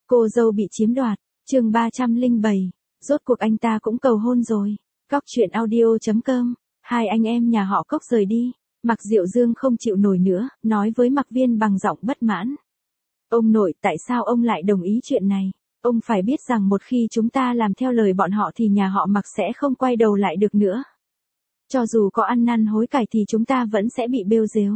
Cô dâu bị chiếm đoạt, chương 307, rốt cuộc anh ta cũng cầu hôn rồi. Cóc truyện audio.com, hai anh em nhà họ Cốc rời đi. Mạc Diệu Dương không chịu nổi nữa, nói với Mạc Viên bằng giọng bất mãn. Ông nội, tại sao ông lại đồng ý chuyện này? Ông phải biết rằng một khi chúng ta làm theo lời bọn họ thì nhà họ Mạc sẽ không quay đầu lại được nữa. Cho dù có ăn năn hối cải thì chúng ta vẫn sẽ bị bêu rếu.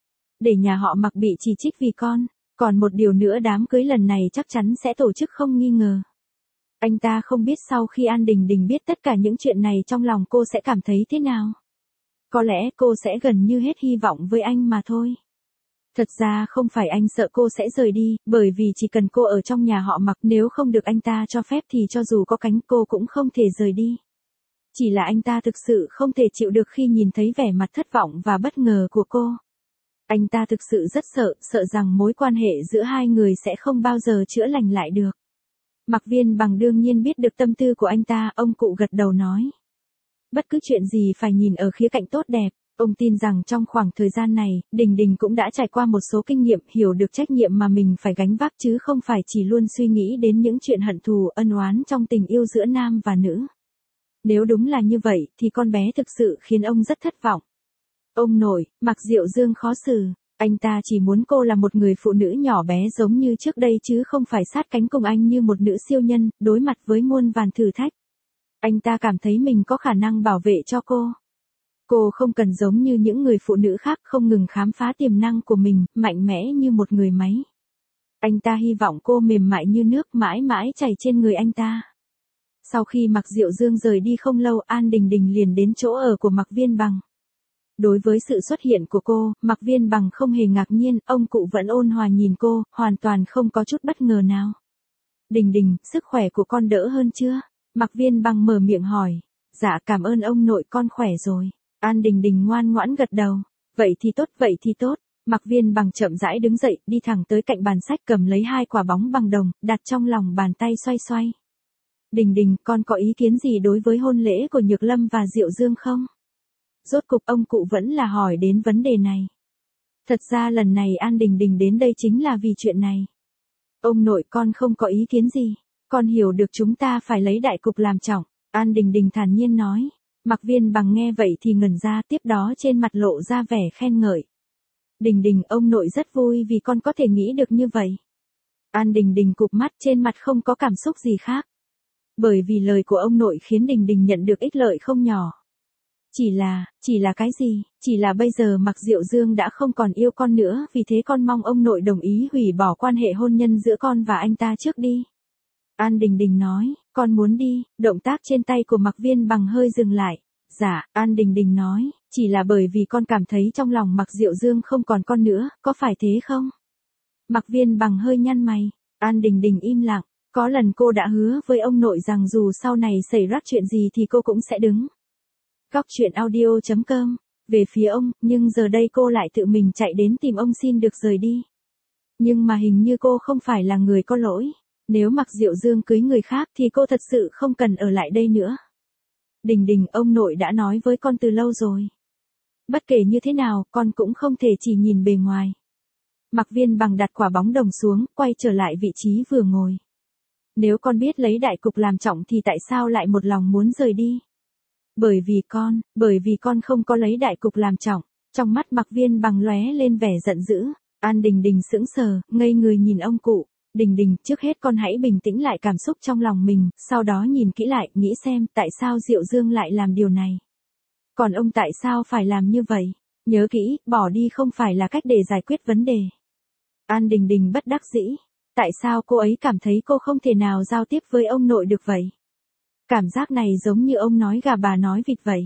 Để nhà họ Mạc bị chỉ trích vì con. Còn một điều nữa, đám cưới lần này chắc chắn sẽ tổ chức không nghi ngờ. Anh ta không biết sau khi An Đình Đình biết tất cả những chuyện này trong lòng cô sẽ cảm thấy thế nào. Có lẽ cô sẽ gần như hết hy vọng với anh mà thôi. Thật ra không phải anh sợ cô sẽ rời đi, bởi vì chỉ cần cô ở trong nhà họ Mạc, nếu không được anh ta cho phép thì cho dù có cánh cô cũng không thể rời đi. Chỉ là anh ta thực sự không thể chịu được khi nhìn thấy vẻ mặt thất vọng và bất ngờ của cô. Anh ta thực sự rất sợ rằng mối quan hệ giữa hai người sẽ không bao giờ chữa lành lại được. Mạc Viên bằng đương nhiên biết được tâm tư của anh ta, ông cụ gật đầu nói. Bất cứ chuyện gì phải nhìn ở khía cạnh tốt đẹp. Ông tin rằng trong khoảng thời gian này, Đình Đình cũng đã trải qua một số kinh nghiệm, hiểu được trách nhiệm mà mình phải gánh vác chứ không phải chỉ luôn suy nghĩ đến những chuyện hận thù ân oán trong tình yêu giữa nam và nữ. Nếu đúng là như vậy thì con bé thực sự khiến ông rất thất vọng. Ông nội, Mạc Diệu Dương khó xử, anh ta chỉ muốn cô là một người phụ nữ nhỏ bé giống như trước đây chứ không phải sát cánh cùng anh như một nữ siêu nhân, đối mặt với muôn vàn thử thách. Anh ta cảm thấy mình có khả năng bảo vệ cho cô. Cô không cần giống như những người phụ nữ khác không ngừng khám phá tiềm năng của mình, mạnh mẽ như một người máy. Anh ta hy vọng cô mềm mại như nước mãi mãi chảy trên người anh ta. Sau khi Mạc Diệu Dương rời đi không lâu, An Đình Đình liền đến chỗ ở của Mạc Viên bằng. Đối với sự xuất hiện của cô, Mạc Viên bằng không hề ngạc nhiên, ông cụ vẫn ôn hòa nhìn cô, hoàn toàn không có chút bất ngờ nào. Đình Đình, sức khỏe của con đỡ hơn chưa? Mạc Viên bằng mở miệng hỏi. Dạ cảm ơn ông nội, con khỏe rồi. An Đình Đình ngoan ngoãn gật đầu. Vậy thì tốt. Mạc Viên bằng chậm rãi đứng dậy, đi thẳng tới cạnh bàn sách cầm lấy hai quả bóng bằng đồng, đặt trong lòng bàn tay xoay. Đình Đình, con có ý kiến gì đối với hôn lễ của Nhược Lâm và Diệu Dương không? Rốt cục ông cụ vẫn là hỏi đến vấn đề này. Thật ra lần này An Đình Đình đến đây chính là vì chuyện này. Ông nội, con không có ý kiến gì. Con hiểu được chúng ta phải lấy đại cục làm trọng. An Đình Đình thản nhiên nói. Mạc Viên bằng nghe vậy thì ngẩn ra, tiếp đó trên mặt lộ ra vẻ khen ngợi. Đình Đình, ông nội rất vui vì con có thể nghĩ được như vậy. An Đình Đình cụp mắt, trên mặt không có cảm xúc gì khác. Bởi vì lời của ông nội khiến Đình Đình nhận được ích lợi không nhỏ. Chỉ là cái gì? Chỉ là bây giờ Mạc Diệu Dương đã không còn yêu con nữa, vì thế con mong ông nội đồng ý hủy bỏ quan hệ hôn nhân giữa con và anh ta trước đi. An Đình Đình nói, con muốn đi, động tác trên tay của Mạc Viên bằng hơi dừng lại. Dạ, An Đình Đình nói, chỉ là bởi vì con cảm thấy trong lòng Mạc Diệu Dương không còn con nữa, có phải thế không? Mạc Viên bằng hơi nhăn mày, An Đình Đình im lặng, có lần cô đã hứa với ông nội rằng dù sau này xảy ra chuyện gì thì cô cũng sẽ đứng. Cóc truyện audio.com, về phía ông, nhưng giờ đây cô lại tự mình chạy đến tìm ông xin được rời đi. Nhưng mà hình như cô không phải là người có lỗi. Nếu Mạc Diệu Dương cưới người khác thì cô thật sự không cần ở lại đây nữa. Đình Đình, ông nội đã nói với con từ lâu rồi. Bất kể như thế nào, con cũng không thể chỉ nhìn bề ngoài. Mạc Viên bằng đặt quả bóng đồng xuống, quay trở lại vị trí vừa ngồi. Nếu con biết lấy đại cục làm trọng thì tại sao lại một lòng muốn rời đi? Bởi vì con không có lấy đại cục làm trọng. Trong mắt Mạc Viên bằng lóe lên vẻ giận dữ. An Đình Đình sững sờ, ngây người nhìn ông cụ. Đình Đình, trước hết con hãy bình tĩnh lại cảm xúc trong lòng mình, sau đó nhìn kỹ lại, nghĩ xem tại sao Diệu Dương lại làm điều này. Còn ông tại sao phải làm như vậy? Nhớ kỹ, bỏ đi không phải là cách để giải quyết vấn đề. An Đình Đình bất đắc dĩ. Tại sao cô ấy cảm thấy cô không thể nào giao tiếp với ông nội được vậy? Cảm giác này giống như ông nói gà bà nói vịt vậy.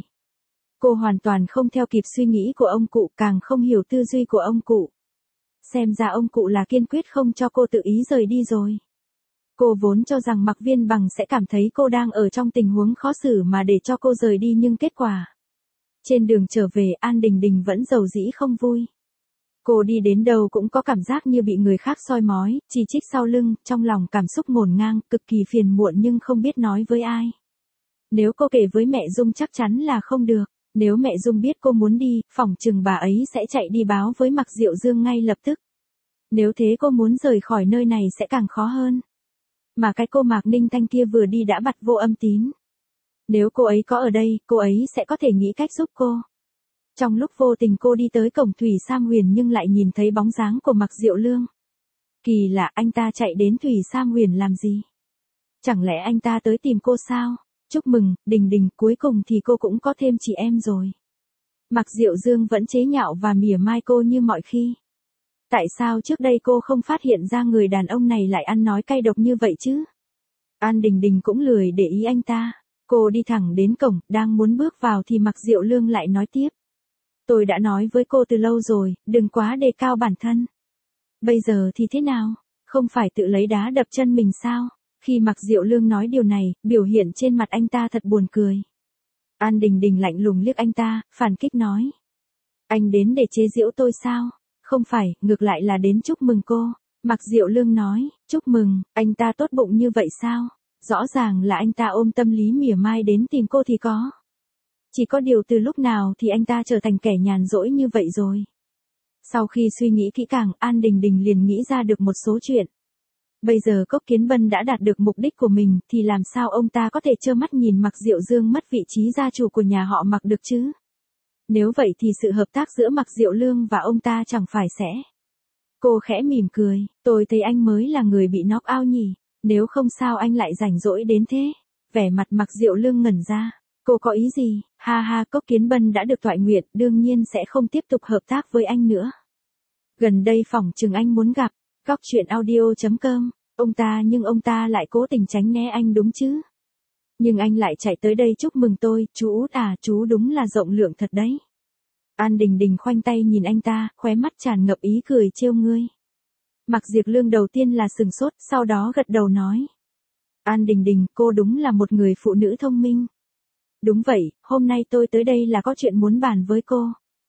Cô hoàn toàn không theo kịp suy nghĩ của ông cụ, càng không hiểu tư duy của ông cụ. Xem ra ông cụ là kiên quyết không cho cô tự ý rời đi rồi. Cô vốn cho rằng Mạc Viên bằng sẽ cảm thấy cô đang ở trong tình huống khó xử mà để cho cô rời đi, nhưng kết quả. Trên đường trở về, An Đình Đình vẫn dầu dĩ không vui. Cô đi đến đâu cũng có cảm giác như bị người khác soi mói, chỉ trích sau lưng, trong lòng cảm xúc ngổn ngang, cực kỳ phiền muộn nhưng không biết nói với ai. Nếu cô kể với mẹ Dung chắc chắn là không được. Nếu mẹ Dung biết cô muốn đi, phỏng chừng bà ấy sẽ chạy đi báo với Mạc Diệu Dương ngay lập tức. Nếu thế cô muốn rời khỏi nơi này sẽ càng khó hơn. Mà cái cô Mạc Ninh Thanh kia vừa đi đã bặt vô âm tín. Nếu cô ấy có ở đây, cô ấy sẽ có thể nghĩ cách giúp cô. Trong lúc vô tình cô đi tới cổng Thủy Sam Huyền nhưng lại nhìn thấy bóng dáng của Mạc Diệu Lương. Kỳ lạ, anh ta chạy đến Thủy Sam Huyền làm gì? Chẳng lẽ anh ta tới tìm cô sao? Chúc mừng, Đình Đình, cuối cùng thì cô cũng có thêm chị em rồi. Mạc Diệu Dương vẫn chế nhạo và mỉa mai cô như mọi khi. Tại sao trước đây cô không phát hiện ra người đàn ông này lại ăn nói cay độc như vậy chứ? An Đình Đình cũng lười để ý anh ta. Cô đi thẳng đến cổng, đang muốn bước vào thì Mạc Diệu Lương lại nói tiếp. Tôi đã nói với cô từ lâu rồi, đừng quá đề cao bản thân. Bây giờ thì thế nào? Không phải tự lấy đá đập chân mình sao? Khi Mạc Diệu Lương nói điều này, biểu hiện trên mặt anh ta thật buồn cười. An Đình Đình lạnh lùng liếc anh ta, phản kích nói. Anh đến để chế giễu tôi sao? Không phải, ngược lại là đến chúc mừng cô. Mạc Diệu Lương nói, chúc mừng, anh ta tốt bụng như vậy sao? Rõ ràng là anh ta ôm tâm lý mỉa mai đến tìm cô thì có. Chỉ có điều từ lúc nào thì anh ta trở thành kẻ nhàn rỗi như vậy rồi. Sau khi suy nghĩ kỹ càng, An Đình Đình liền nghĩ ra được một số chuyện. Bây giờ Cốc Kiến Bân đã đạt được mục đích của mình, thì làm sao ông ta có thể trơ mắt nhìn Mạc Diệu Dương mất vị trí gia chủ của nhà họ Mạc được chứ? Nếu vậy thì sự hợp tác giữa Mạc Diệu Lương và ông ta chẳng phải sẽ. Cô khẽ mỉm cười, tôi thấy anh mới là người bị knock out nhỉ, nếu không sao anh lại rảnh rỗi đến thế. Vẻ mặt Mạc Diệu Lương ngẩn ra, cô có ý gì? Ha ha, Cốc Kiến Bân đã được toại nguyện, đương nhiên sẽ không tiếp tục hợp tác với anh nữa. Gần đây phỏng chừng anh muốn gặp. Cóc truyện audio.com, ông ta lại cố tình tránh né anh đúng chứ? Nhưng anh lại chạy tới đây chúc mừng tôi, chú Út à, chú đúng là rộng lượng thật đấy. An Đình Đình khoanh tay nhìn anh ta, khóe mắt tràn ngập ý cười trêu ngươi. Mạc Diệp Lương đầu tiên là sừng sốt, sau đó gật đầu nói. An Đình Đình, cô đúng là một người phụ nữ thông minh. Đúng vậy, hôm nay tôi tới đây là có chuyện muốn bàn với cô.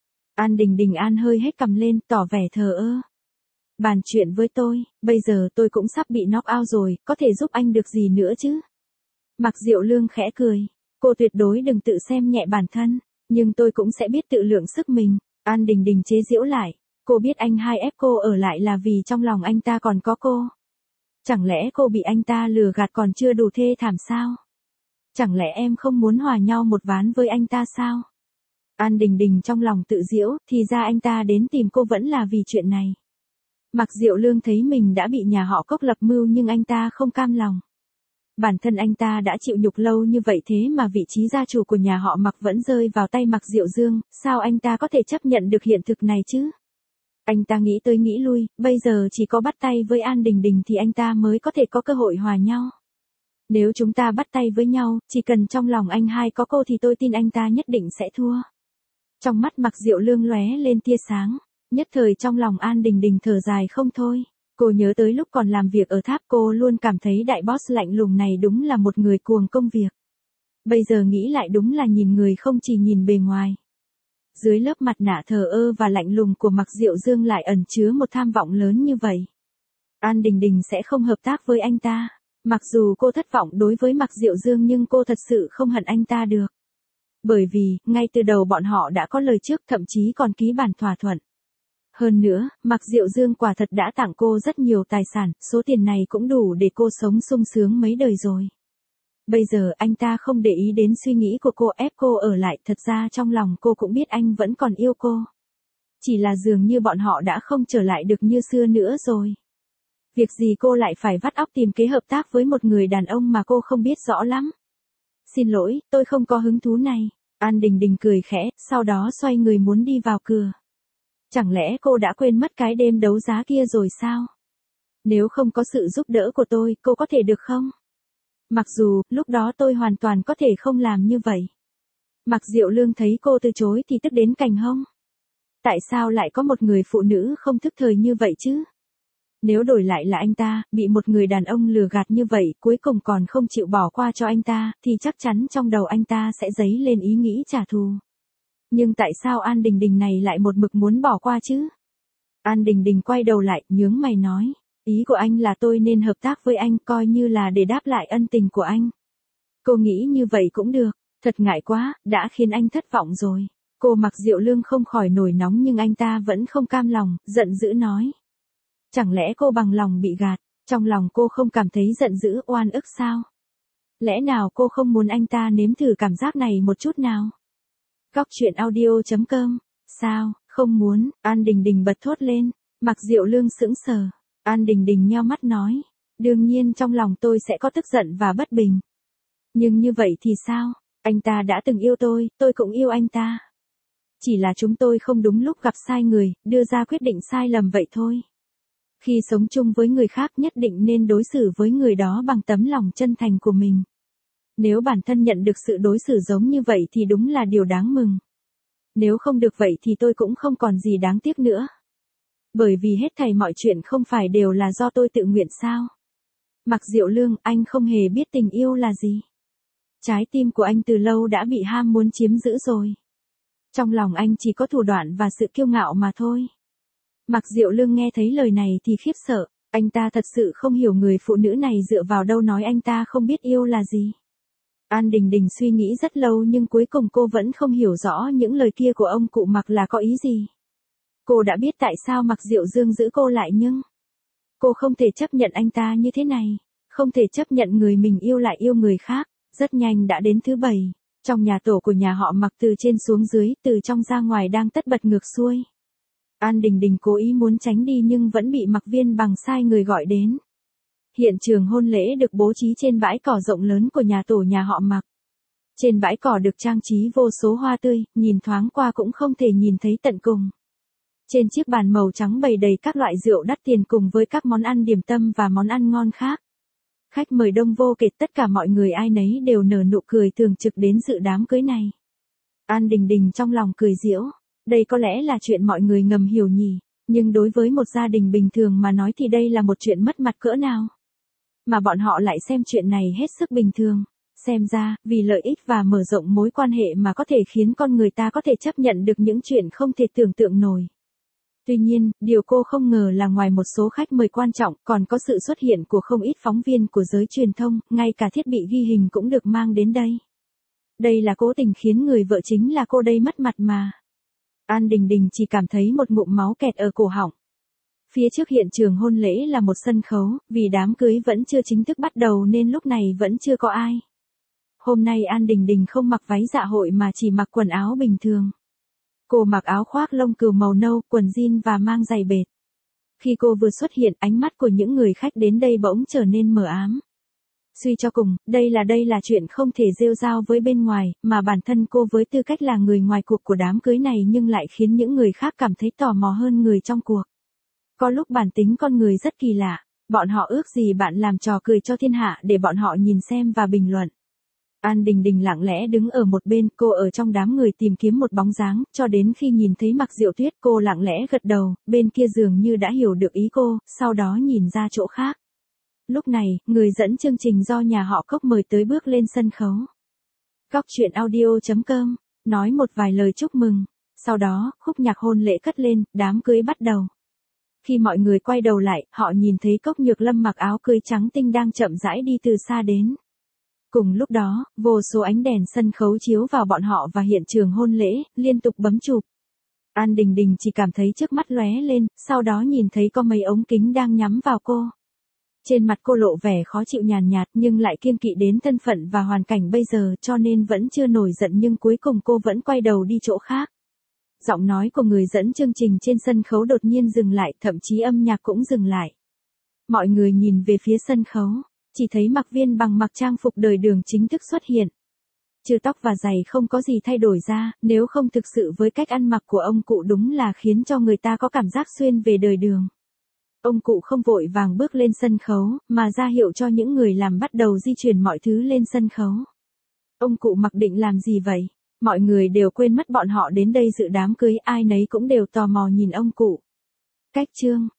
An Đình Đình an hơi hết cầm lên, tỏ vẻ thờ ơ. Bàn chuyện với tôi, bây giờ tôi cũng sắp bị knock out rồi, có thể giúp anh được gì nữa chứ? Mạc Diệu Lương khẽ cười, cô tuyệt đối đừng tự xem nhẹ bản thân, nhưng tôi cũng sẽ biết tự lượng sức mình. An Đình Đình chế giễu lại, cô biết anh hai ép cô ở lại là vì trong lòng anh ta còn có cô. Chẳng lẽ cô bị anh ta lừa gạt còn chưa đủ thê thảm sao? Chẳng lẽ em không muốn hòa nhau một ván với anh ta sao? An Đình Đình trong lòng tự giễu, thì ra anh ta đến tìm cô vẫn là vì chuyện này. Mạc Diệu Lương thấy mình đã bị nhà họ Cốc lập mưu nhưng anh ta không cam lòng. Bản thân anh ta đã chịu nhục lâu như vậy thế mà vị trí gia chủ của nhà họ Mạc vẫn rơi vào tay Mạc Diệu Dương, sao anh ta có thể chấp nhận được hiện thực này chứ? Anh ta nghĩ tới nghĩ lui, bây giờ chỉ có bắt tay với An Đình Đình thì anh ta mới có thể có cơ hội hòa nhau. Nếu chúng ta bắt tay với nhau, chỉ cần trong lòng anh hai có cô thì tôi tin anh ta nhất định sẽ thua. Trong mắt Mạc Diệu Lương lóe lên tia sáng. Nhất thời trong lòng An Đình Đình thở dài không thôi. Cô nhớ tới lúc còn làm việc ở tháp cô luôn cảm thấy đại boss lạnh lùng này đúng là một người cuồng công việc. Bây giờ nghĩ lại đúng là nhìn người không chỉ nhìn bề ngoài. Dưới lớp mặt nạ thờ ơ và lạnh lùng của Mạc Diệu Dương lại ẩn chứa một tham vọng lớn như vậy. An Đình Đình sẽ không hợp tác với anh ta. Mặc dù cô thất vọng đối với Mạc Diệu Dương nhưng cô thật sự không hận anh ta được. Bởi vì, ngay từ đầu bọn họ đã có lời trước thậm chí còn ký bản thỏa thuận. Hơn nữa, Mạc Diệu Dương quả thật đã tặng cô rất nhiều tài sản, số tiền này cũng đủ để cô sống sung sướng mấy đời rồi. Bây giờ anh ta không để ý đến suy nghĩ của cô ép cô ở lại, thật ra trong lòng cô cũng biết anh vẫn còn yêu cô. Chỉ là dường như bọn họ đã không trở lại được như xưa nữa rồi. Việc gì cô lại phải vắt óc tìm kế hợp tác với một người đàn ông mà cô không biết rõ lắm. Xin lỗi, tôi không có hứng thú này. An Đình Đình cười khẽ, sau đó xoay người muốn đi vào cửa. Chẳng lẽ cô đã quên mất cái đêm đấu giá kia rồi sao? Nếu không có sự giúp đỡ của tôi, cô có thể được không? Mặc dù, lúc đó tôi hoàn toàn có thể không làm như vậy. Mạc Diệu Lương thấy cô từ chối thì tức đến cành hông. Tại sao lại có một người phụ nữ không thức thời như vậy chứ? Nếu đổi lại là anh ta, bị một người đàn ông lừa gạt như vậy, cuối cùng còn không chịu bỏ qua cho anh ta, thì chắc chắn trong đầu anh ta sẽ dấy lên ý nghĩ trả thù. Nhưng tại sao An Đình Đình này lại một mực muốn bỏ qua chứ? An Đình Đình quay đầu lại, nhướng mày nói. Ý của anh là tôi nên hợp tác với anh coi như là để đáp lại ân tình của anh. Cô nghĩ như vậy cũng được, thật ngại quá, đã khiến anh thất vọng rồi. Cô Mạc Diệu Lương không khỏi nổi nóng nhưng anh ta vẫn không cam lòng, giận dữ nói. Chẳng lẽ cô bằng lòng bị gạt? Trong lòng cô không cảm thấy giận dữ oan ức sao? Lẽ nào cô không muốn anh ta nếm thử cảm giác này một chút nào? Góc truyện audio.com. Sao, không muốn? An Đình Đình bật thốt lên. Mạc Diệu Lương sững sờ. An Đình Đình nheo mắt nói. Đương nhiên trong lòng tôi sẽ có tức giận và bất bình. Nhưng như vậy thì sao? Anh ta đã từng yêu tôi cũng yêu anh ta. Chỉ là chúng tôi không đúng lúc gặp sai người, đưa ra quyết định sai lầm vậy thôi. Khi sống chung với người khác nhất định nên đối xử với người đó bằng tấm lòng chân thành của mình. Nếu bản thân nhận được sự đối xử giống như vậy thì đúng là điều đáng mừng. Nếu không được vậy thì tôi cũng không còn gì đáng tiếc nữa. Bởi vì hết thảy mọi chuyện không phải đều là do tôi tự nguyện sao? Mạc Diệu Lương, anh không hề biết tình yêu là gì. Trái tim của anh từ lâu đã bị ham muốn chiếm giữ rồi. Trong lòng anh chỉ có thủ đoạn và sự kiêu ngạo mà thôi. Mạc Diệu Lương nghe thấy lời này thì khiếp sợ, anh ta thật sự không hiểu người phụ nữ này dựa vào đâu nói anh ta không biết yêu là gì. An Đình Đình suy nghĩ rất lâu nhưng cuối cùng cô vẫn không hiểu rõ những lời kia của ông cụ Mạc là có ý gì. Cô đã biết tại sao Mạc Diệu Dương giữ cô lại nhưng cô không thể chấp nhận anh ta như thế này, không thể chấp nhận người mình yêu lại yêu người khác. Rất nhanh đã đến thứ 7, trong nhà tổ của nhà họ Mạc từ trên xuống dưới, từ trong ra ngoài đang tất bật ngược xuôi. An Đình Đình cố ý muốn tránh đi nhưng vẫn bị Mạc Viên Bằng sai người gọi đến. Hiện trường hôn lễ được bố trí trên bãi cỏ rộng lớn của nhà tổ nhà họ Mạc. Trên bãi cỏ được trang trí vô số hoa tươi, nhìn thoáng qua cũng không thể nhìn thấy tận cùng. Trên chiếc bàn màu trắng bày đầy các loại rượu đắt tiền cùng với các món ăn điểm tâm và món ăn ngon khác. Khách mời đông vô kể, tất cả mọi người ai nấy đều nở nụ cười thường trực đến dự đám cưới này. An Đình Đình trong lòng cười giễu, đây có lẽ là chuyện mọi người ngầm hiểu nhỉ, nhưng đối với một gia đình bình thường mà nói thì đây là một chuyện mất mặt cỡ nào. Mà bọn họ lại xem chuyện này hết sức bình thường. Xem ra, vì lợi ích và mở rộng mối quan hệ mà có thể khiến con người ta có thể chấp nhận được những chuyện không thể tưởng tượng nổi. Tuy nhiên, điều cô không ngờ là ngoài một số khách mời quan trọng, còn có sự xuất hiện của không ít phóng viên của giới truyền thông, ngay cả thiết bị ghi hình cũng được mang đến đây. Đây là cố tình khiến người vợ chính là cô đây mất mặt mà. An Đình Đình chỉ cảm thấy một ngụm máu kẹt ở cổ họng. Phía trước hiện trường hôn lễ là một sân khấu, vì đám cưới vẫn chưa chính thức bắt đầu nên lúc này vẫn chưa có ai. Hôm nay An Đình Đình không mặc váy dạ hội mà chỉ mặc quần áo bình thường. Cô mặc áo khoác lông cừu màu nâu, quần jean và mang giày bệt. Khi cô vừa xuất hiện, ánh mắt của những người khách đến đây bỗng trở nên mờ ám. Suy cho cùng, đây là chuyện không thể rêu rao với bên ngoài, mà bản thân cô với tư cách là người ngoài cuộc của đám cưới này nhưng lại khiến những người khác cảm thấy tò mò hơn người trong cuộc. Có lúc bản tính con người rất kỳ lạ, bọn họ ước gì bạn làm trò cười cho thiên hạ để bọn họ nhìn xem và bình luận. An Đình Đình lặng lẽ đứng ở một bên, cô ở trong đám người tìm kiếm một bóng dáng, cho đến khi nhìn thấy Mạc Diệu Tuyết cô lặng lẽ gật đầu, bên kia dường như đã hiểu được ý cô, sau đó nhìn ra chỗ khác. Lúc này, người dẫn chương trình do nhà họ Cốc mời tới bước lên sân khấu. Góc truyện audio.com, nói một vài lời chúc mừng, sau đó, khúc nhạc hôn lễ cất lên, đám cưới bắt đầu. Khi mọi người quay đầu lại, họ nhìn thấy Cốc Nhược Lâm mặc áo cưới trắng tinh đang chậm rãi đi từ xa đến. Cùng lúc đó, vô số ánh đèn sân khấu chiếu vào bọn họ và hiện trường hôn lễ, liên tục bấm chụp. An Đình Đình chỉ cảm thấy trước mắt lóe lên, sau đó nhìn thấy có mấy ống kính đang nhắm vào cô. Trên mặt cô lộ vẻ khó chịu nhàn nhạt nhưng lại kiêng kỵ đến thân phận và hoàn cảnh bây giờ cho nên vẫn chưa nổi giận nhưng cuối cùng cô vẫn quay đầu đi chỗ khác. Giọng nói của người dẫn chương trình trên sân khấu đột nhiên dừng lại, thậm chí âm nhạc cũng dừng lại. Mọi người nhìn về phía sân khấu, chỉ thấy Mạc Viên Bằng mặc trang phục đời đường chính thức xuất hiện. Trừ tóc và giày không có gì thay đổi ra, nếu không thực sự với cách ăn mặc của ông cụ đúng là khiến cho người ta có cảm giác xuyên về đời đường. Ông cụ không vội vàng bước lên sân khấu, mà ra hiệu cho những người làm bắt đầu di chuyển mọi thứ lên sân khấu. Ông cụ mặc định làm gì vậy? Mọi người đều quên mất bọn họ đến đây dự đám cưới, ai nấy cũng đều tò mò nhìn ông cụ. Cách chương